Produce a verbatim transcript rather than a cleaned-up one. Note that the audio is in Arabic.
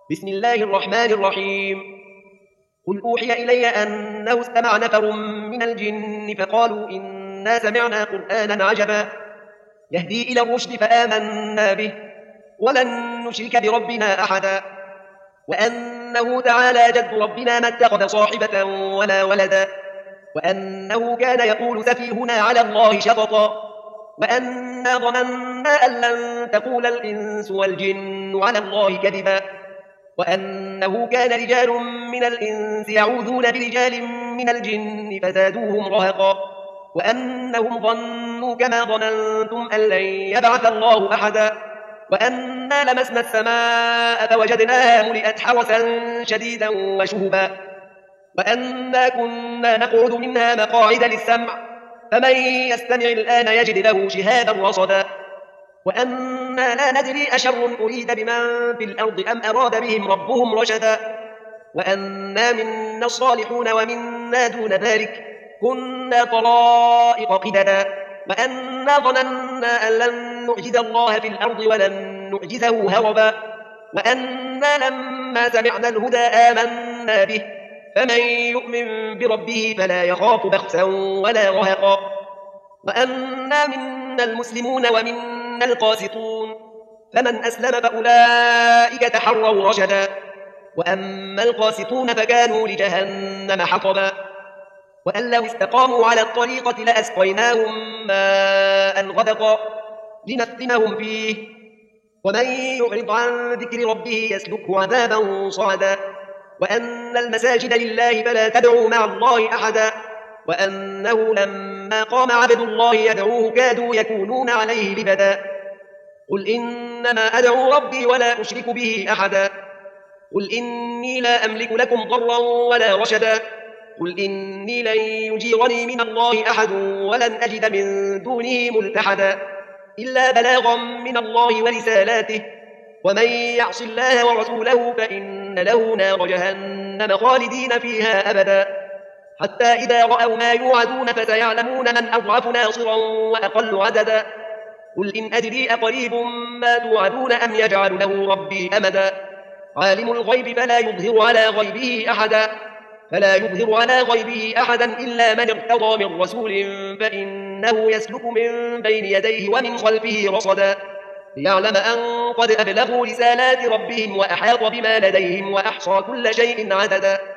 بسم الله الرحمن الرحيم. قل أوحي إلي أنه استمع نفر من الجن فقالوا إنا سمعنا قرآنا عجبا يهدي إلى الرشد فآمنا به ولن نشرك بربنا أحدا وأنه تعالى جد ربنا ما اتخذ صاحبة ولا ولدا وأنه كان يقول سفيهنا على الله شططا وأنا ظننا أن لن تقول الإنس والجن على الله كذبا وأنه كان رجال من الإنس يعوذون برجال من الجن فزادوهم رهقا وأنهم ظنوا كما ظننتم أن لن يبعث الله أحدا وأنا لمسنا السماء فوجدناها ملئت حرسا شديدا وشهبا وأنا كنا نقعد منها مقاعد للسمع فمن يستمع الآن يجد له شهابا رصدا وأنا لا ندري أشر أريد بمن في الأرض أم أراد بهم ربهم رشدا وأنا منا الصالحون ومنا دون ذلك كنا طرائق قددا وأنا ظننا أن لن نعجز الله في الأرض ولن نعجزه هربا وأنا لما سمعنا الهدى آمنا به فمن يؤمن بربه فلا يخاف بخسا ولا رهقا وأنا منا المسلمون ومنا القاسطون فمن أسلم فأولئك تحروا رشدا وأما القاسطون فكانوا لجهنم حطبا وأن لو استقاموا على الطريقة لأسقيناهم ماء غدقا لنفتنهم فيه ومن يعرض عن ذكر ربه يسلكه عذابا صعدا وأن المساجد لله فلا تدعوا مع الله أحدا وأنه لما قام عبد الله يدعوه كادوا يكونون عليه لبدا قل إنما أدعو ربي ولا أشرك به أحدا قل إني لا أملك لكم ضرا ولا رشدا قل إني لن يجيرني من الله أحد ولن أجد من دونه ملتحدا إلا بلاغا من الله ورسالاته ومن يعص الله ورسوله فإن له نار جهنم خالدين فيها أبدا حتى إذا رأوا ما يوعدون فسيعلمون من أضعف ناصرا وأقل عددا قل إن أدري أقريب ما توعدون أم يجعل له ربي أمدا عالم الغيب فلا يظهر على غيبه أحدا فلا يظهر على غيبه أحدا إلا من ارتضى من رسول فإنه يسلك من بين يديه ومن خلفه رصدا ليعلم أن قد أبلغوا رسالات ربهم وأحاط بما لديهم وأحصى كل شيء عددا